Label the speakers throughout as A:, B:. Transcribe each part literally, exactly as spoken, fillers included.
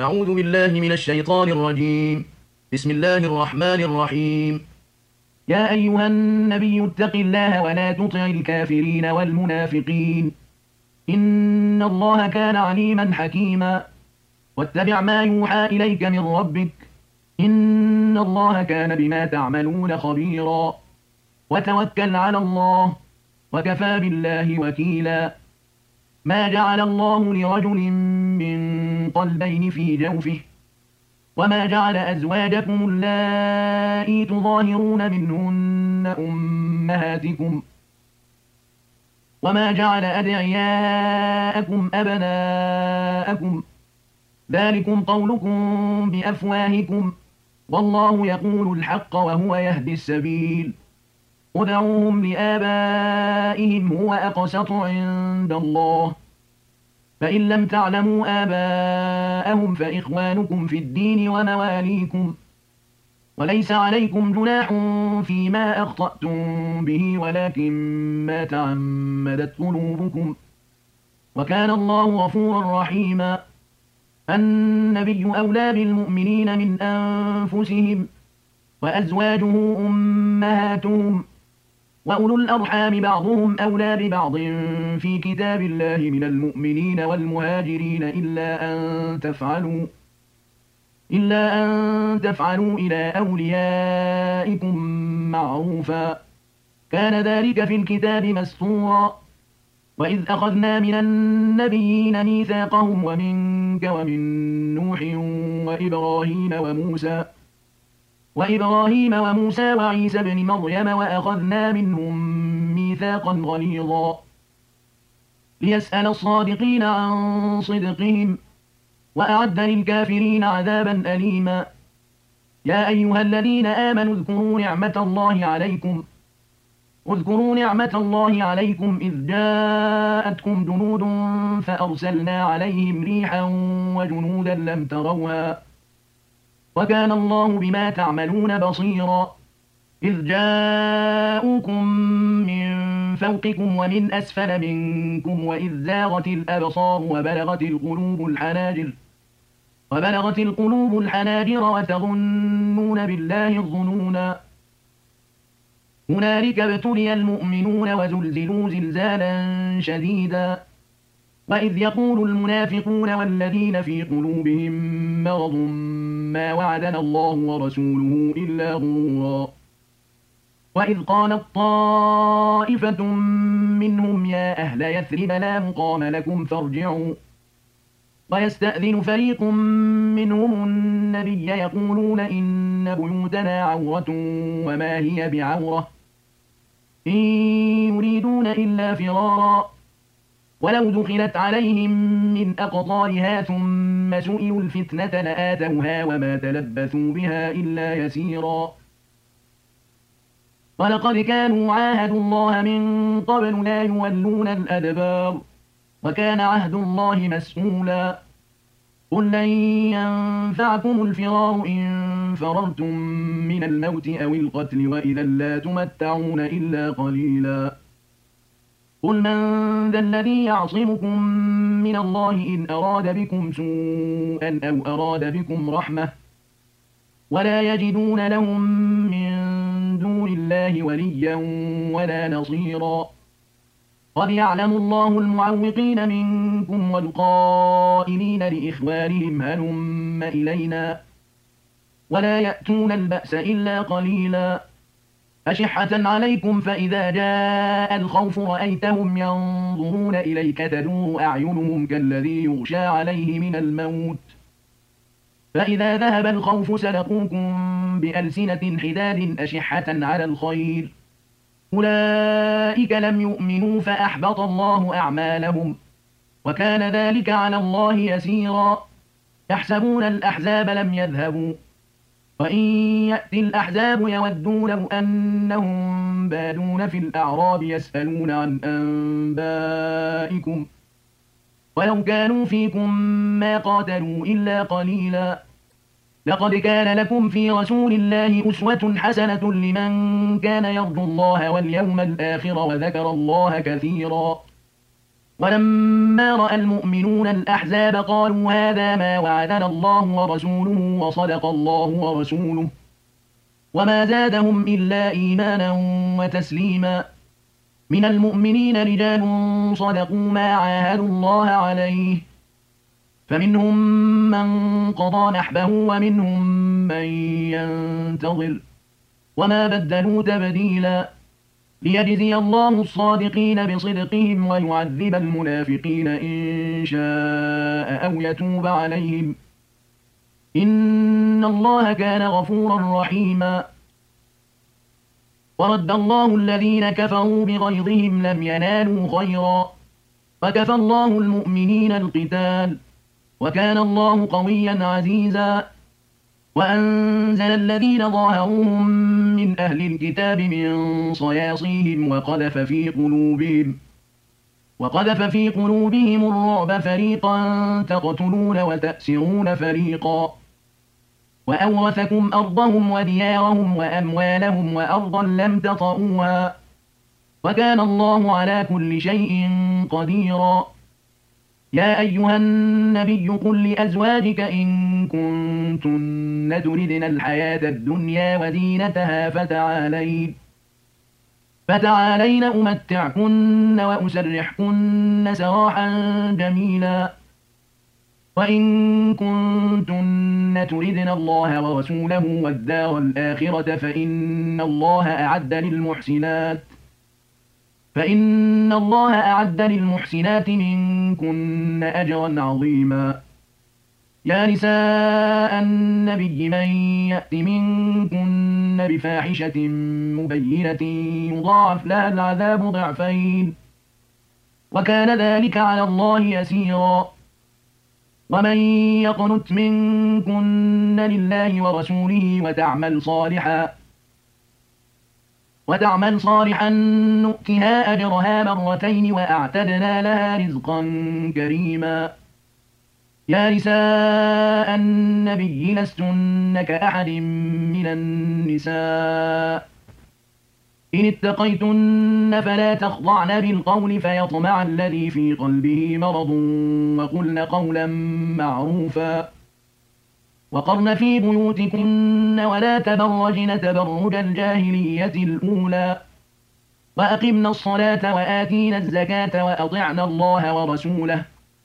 A: أعوذ بالله من الشيطان الرجيم. بسم الله الرحمن الرحيم. يا أيها النبي اتق الله ولا تطع الكافرين والمنافقين، إن الله كان عليما حكيما. واتبع ما يوحى إليك من ربك، إن الله كان بما تعملون خبيرا. وتوكل على الله، وكفى بالله وكيلا. ما جعل الله لرجل من قلبين في جوفه، وما جعل أزواجكم اللائي تظاهرون منهن أمهاتكم، وما جعل أدعياءكم أبناءكم، ذلكم قولكم بأفواهكم، والله يقول الحق وهو يهدي السبيل. ادعوهم لآبائهم هو أقسط عند الله، فإن لم تعلموا آباءهم فإخوانكم في الدين ومواليكم، وليس عليكم جناح فيما أخطأتم به ولكن ما تعمدت قلوبكم، وكان الله غفورا رحيما. النبي أولى بالمؤمنين من أنفسهم، وأزواجه أمهاتهم، وأولو الأرحام بعضهم أولى ببعض في كتاب الله من المؤمنين والمهاجرين إلا أن تفعلوا إلا أن تفعلوا إلى أوليائكم معروفا، كان ذلك في الكتاب مسطورا. وإذ أخذنا من النبيين ميثاقهم ومنك ومن نوح وإبراهيم وموسى وإبراهيم وموسى وعيسى بن مريم وأخذنا منهم ميثاقا غليظا، ليسأل الصادقين عن صدقهم، وأعد للكافرين عذابا أليما. يا أيها الذين آمنوا اذكروا نعمة الله عليكم اذكروا نعمة الله عليكم إذ جاءتكم جنود فأرسلنا عليهم ريحا وجنودا لم تروها، وكان الله بما تعملون بصيرا. إذ جاءوكم من فوقكم ومن أسفل منكم وإذ زاغت الأبصار وبلغت القلوب الحناجر وبلغت القلوب الحناجر وتظنون بالله الظنونا. هنالك ابتلي المؤمنون وزلزلوا زلزالا شديدا. وإذ يقول المنافقون والذين في قلوبهم مرض ما وعدنا الله ورسوله إلا غرورا. وإذ قالت طائفة منهم يا أهل يثرب لا مقام لكم فارجعوا، ويستأذن فريق منهم النبي يقولون إن بيوتنا عورة وما هي بعورة، إن يريدون إلا فرارا، ولو دخلت عليهم من أقطارها ثم سئلوا الفتنة لآتوها وما تلبثوا بها إلا يسيرا. ولقد كانوا عاهدوا الله من قبل لا يولون الأدبار، وكان عهد الله مسئولا. قل لن ينفعكم الفرار إن فررتم من الموت أو القتل وإذا لا تمتعون إلا قليلا. قل من ذا الذي يعصمكم من الله إن أراد بكم سوءا أو أراد بكم رحمة، ولا يجدون لهم من دون الله وليا ولا نصيرا. قد يعلم الله المعوقين منكم والقائلين لإخوانهم هلم إلينا، ولا يأتون البأس إلا قليلا. أشحة عليكم فإذا جاء الخوف رأيتهم ينظرون إليك تدور أعينهم كالذي يغشى عليه من الموت، فإذا ذهب الخوف سلقوكم بألسنة حداد أشحة على الخير، أولئك لم يؤمنوا فأحبط الله أعمالهم، وكان ذلك على الله يسيرا. يحسبون الأحزاب لم يذهبوا، وإن يأتي الأحزاب يودوا لو أنهم بادون في الأعراب يسألون عن أنبائكم، ولو كانوا فيكم ما قاتلوا إلا قليلا. لقد كان لكم في رسول الله أسوة حسنة لمن كان يرجو الله واليوم الآخر وذكر الله كثيرا. ولما رأى المؤمنون الأحزاب قالوا هذا ما وعدنا الله ورسوله وصدق الله ورسوله وما زادهم إلا إيمانا وتسليما. من المؤمنين رجال صدقوا ما عاهدوا الله عليه، فمنهم من قضى نحبه ومنهم من ينتظر وما بدلوا تبديلا، ليجزي الله الصادقين بصدقهم ويعذب المنافقين إن شاء أو يتوب عليهم، إن الله كان غفورا رحيما. ورد الله الذين كفروا بغيظهم لم ينالوا خيرا، وكفى الله المؤمنين القتال، وكان الله قويا عزيزا. وأنزل الذين ظاهروهم من أهل الكتاب من صياصيهم وقذف في قلوبهم وقذف في قلوبهم الرعب، فريقا تقتلون وتأسرون فريقا، وأورثكم أرضهم وديارهم وأموالهم وأرضا لم تطئوها، وكان الله على كل شيء قديرا. يا أيها النبي قل لأزواجك إن كنتن تردن الحياة الدنيا وزينتها فتعالين فتعالين أمتعكن وأسرحكن سراحا جميلا. وإن كنتن تردن الله ورسوله والدار الآخرة فإن الله أعد للمحسنات فإن الله أعد للمحسنات منكن أجرا عظيما. يا نساء النبي من يأت منكن بفاحشة مبينة يضاعف لها العذاب ضعفين، وكان ذلك على الله يسيرا. ومن يقنت منكن لله ورسوله وتعمل صالحا وتعمل صالحا نؤتها أجرها مرتين وأعتدنا لها رزقا كريما. يا نساء النبي لستن كأحد من النساء إن اتقيتن فلا تخضعن بالقول فيطمع الذي في قلبه مرض وقلن قولا معروفا. وقرن في بيوتكن ولا تبرجن تبرج الجاهلية الأولى، وأقمنا الصلاة وآتينا الزكاة وأطعنا الله ورسوله،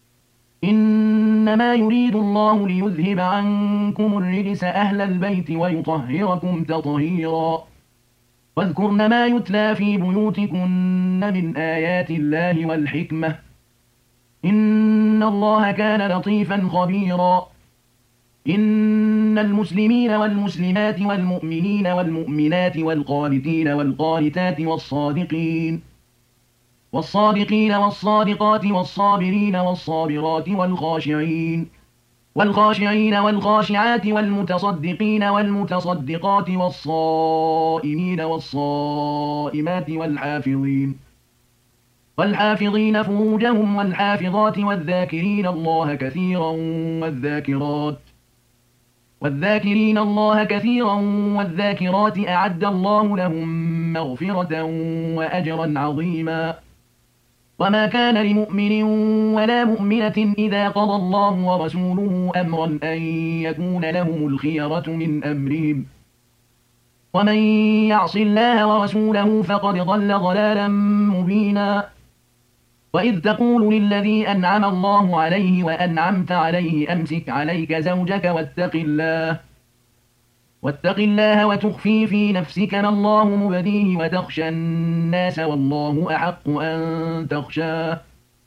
A: إنما يريد الله ليذهب عنكم الرجس أهل البيت ويطهركم تطهيرا. واذكرن ما يتلى في بيوتكن من آيات الله والحكمة، إن الله كان لطيفا خبيرا. إن المسلمين والمسلمات والمؤمنين والمؤمنات والقانتين والقانتات والصادقين والصادقين والصادقات والصابرين والصابرات والخاشعين والخاشعين والخاشعات والمتصدقين والمتصدقات والصائمين والصائمات والحافظين والحافظين فروجهم والحافظات والذاكرين الله كثيرا والذاكرات والذاكرين الله كثيرا والذاكرات أعد الله لهم مغفرة وأجرا عظيما. وما كان لمؤمن ولا مؤمنة إذا قضى الله ورسوله أمرا أن يكون لهم الخيرة من أمرهم، ومن يعص الله ورسوله فقد ضل ضلالا مبينا. وإذ تقول للذي أنعم الله عليه وأنعمت عليه أمسك عليك زوجك واتق الله واتق الله وتخفي في نفسك ما الله مبديه وتخشى الناس والله أحق أن تخشاه.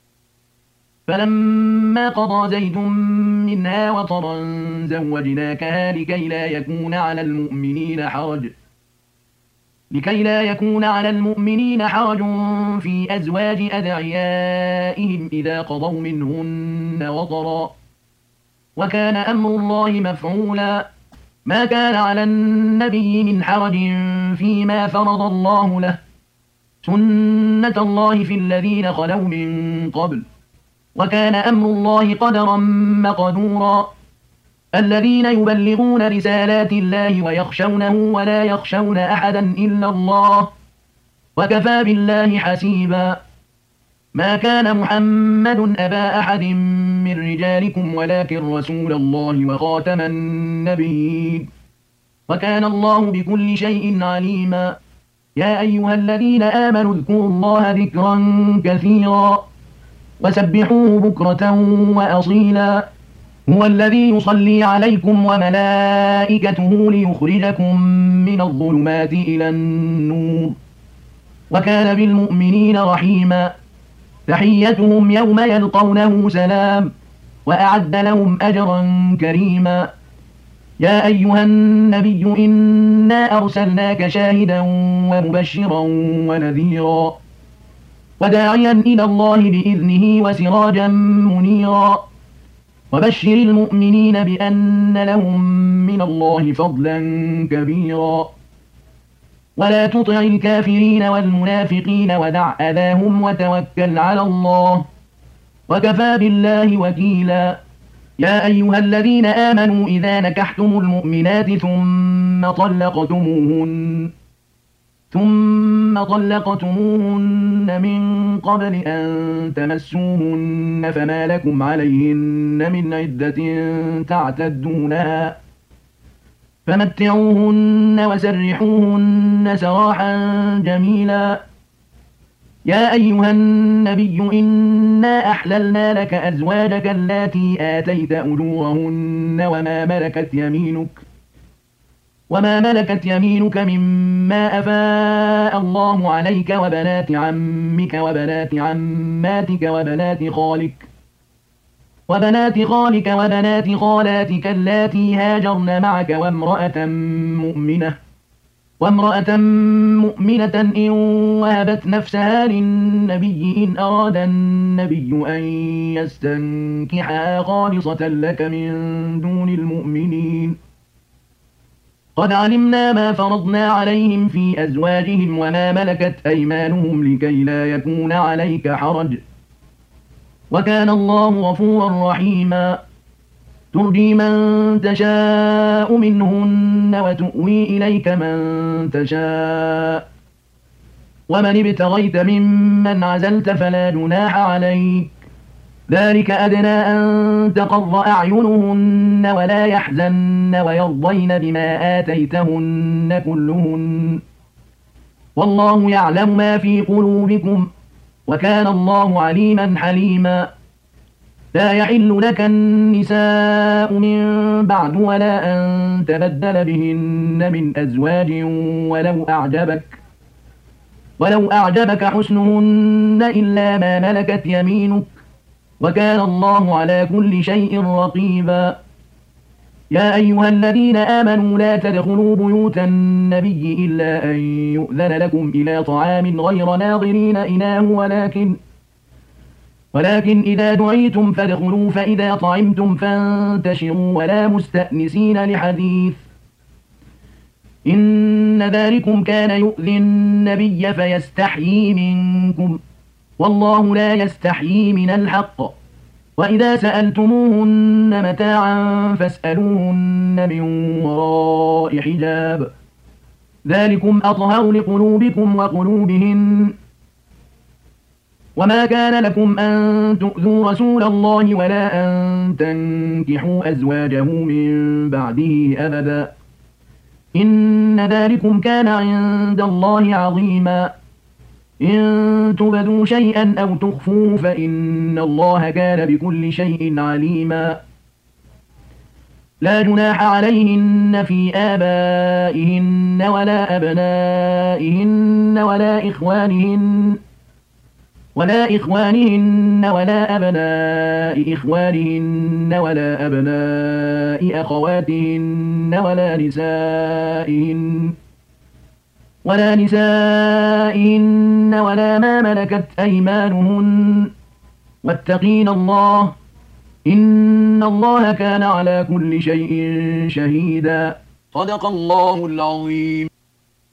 A: فلما قضى زيد منها وطرا زوجناكها لكي لا يكون على المؤمنين حرج لكي لا يكون على المؤمنين حرج في أزواج أدعيائهم إذا قضوا منهن وطرا، وكان أمر الله مفعولا. ما كان على النبي من حرج فيما فرض الله له، سنة الله في الذين خلوا من قبل، وكان أمر الله قدرا مقدورا. الذين يبلغون رسالات الله ويخشونه ولا يخشون أحدا إلا الله، وكفى بالله حسيبا. ما كان محمد أبا أحد من رجالكم ولكن رسول الله وخاتم النبيين وكان الله بكل شيء عليما يا أيها الذين آمنوا اذكروا الله ذكرا كثيرا وسبحوه بكرة وأصيلا هو الذي يصلي عليكم وملائكته ليخرجكم من الظلمات إلى النور وكان بالمؤمنين رحيما تحيتهم يوم يلقونه سلام وأعد لهم أجرا كريما يا أيها النبي إنا أرسلناك شاهدا ومبشرا ونذيرا وداعيا إلى الله بإذنه وسراجا منيرا وبشر المؤمنين بأن لهم من الله فضلا كبيرا ولا تطع الكافرين والمنافقين ودع أذاهم وتوكل على الله وكفى بالله وكيلا يا أيها الذين آمنوا إذا نكحتم المؤمنات ثم طلقتموهن ثم طلقتموهن من قبل أن تمسوهن فما لكم عليهن من عدة تعتدونها فمتعوهن وسرحوهن سراحا جميلا يا أيها النبي إنا أحللنا لك أزواجك اللاتي آتيت أجورهن وما ملكت يمينك وما ملكت يمينك مما أفاء الله عليك وبنات عمك وبنات عماتك وبنات خالك وبنات خالك وبنات خالاتك اللاتي هاجرن معك وامرأة مؤمنة وامرأة مؤمنة إن وهبت نفسها للنبي إن أراد النبي أن يستنكحها خالصة لك من دون المؤمنين قد علمنا ما فرضنا عليهم في أزواجهم وما ملكت أيمانهم لكي لا يكون عليك حرج وكان الله غفورا رحيما ترجي من تشاء منهن وتؤوي إليك من تشاء ومن ابتغيت ممن عزلت فلا جناح عليك ذلك أدنى أن تقر أعينهن ولا يحزن ويرضين بما آتيتهن كلهن والله يعلم ما في قلوبكم وكان الله عليما حليما لا يحل لك النساء من بعد ولا أن تبدل بهن من أزواج ولو أعجبك ولو أعجبك حسنهن إلا ما ملكت يمينك وكان الله على كل شيء رقيبا يا أيها الذين آمنوا لا تدخلوا بيوت النبي إلا أن يؤذن لكم إلى طعام غير ناظرين إناه ولكن ولكن إذا دعيتم فادخلوا فإذا طعمتم فانتشروا ولا مستأنسين لحديث إن ذلكم كان يؤذي النبي فيستحيي منكم والله لا يستحيي من الحق وإذا سألتموهن متاعا فاسألوهن من وراء حجاب ذلكم أطهر لقلوبكم وقلوبهن وما كان لكم أن تؤذوا رسول الله ولا أن تنكحوا أزواجه من بعده أبدا إن ذلكم كان عند الله عظيما إن تبدوا شيئا أو تخفوه فإن الله كان بكل شيء عليما لا جناح عليهن في آبائهن ولا أبنائهن ولا إخوانهن ولا إخوانهن ولا أبناء إخوانهن ولا أبناء أخواتهن ولا نسائهن ولا نسائهن ولا ما ملكت أيمانهن واتقين الله إن الله كان على كل شيء شهيدا صدق الله العظيم.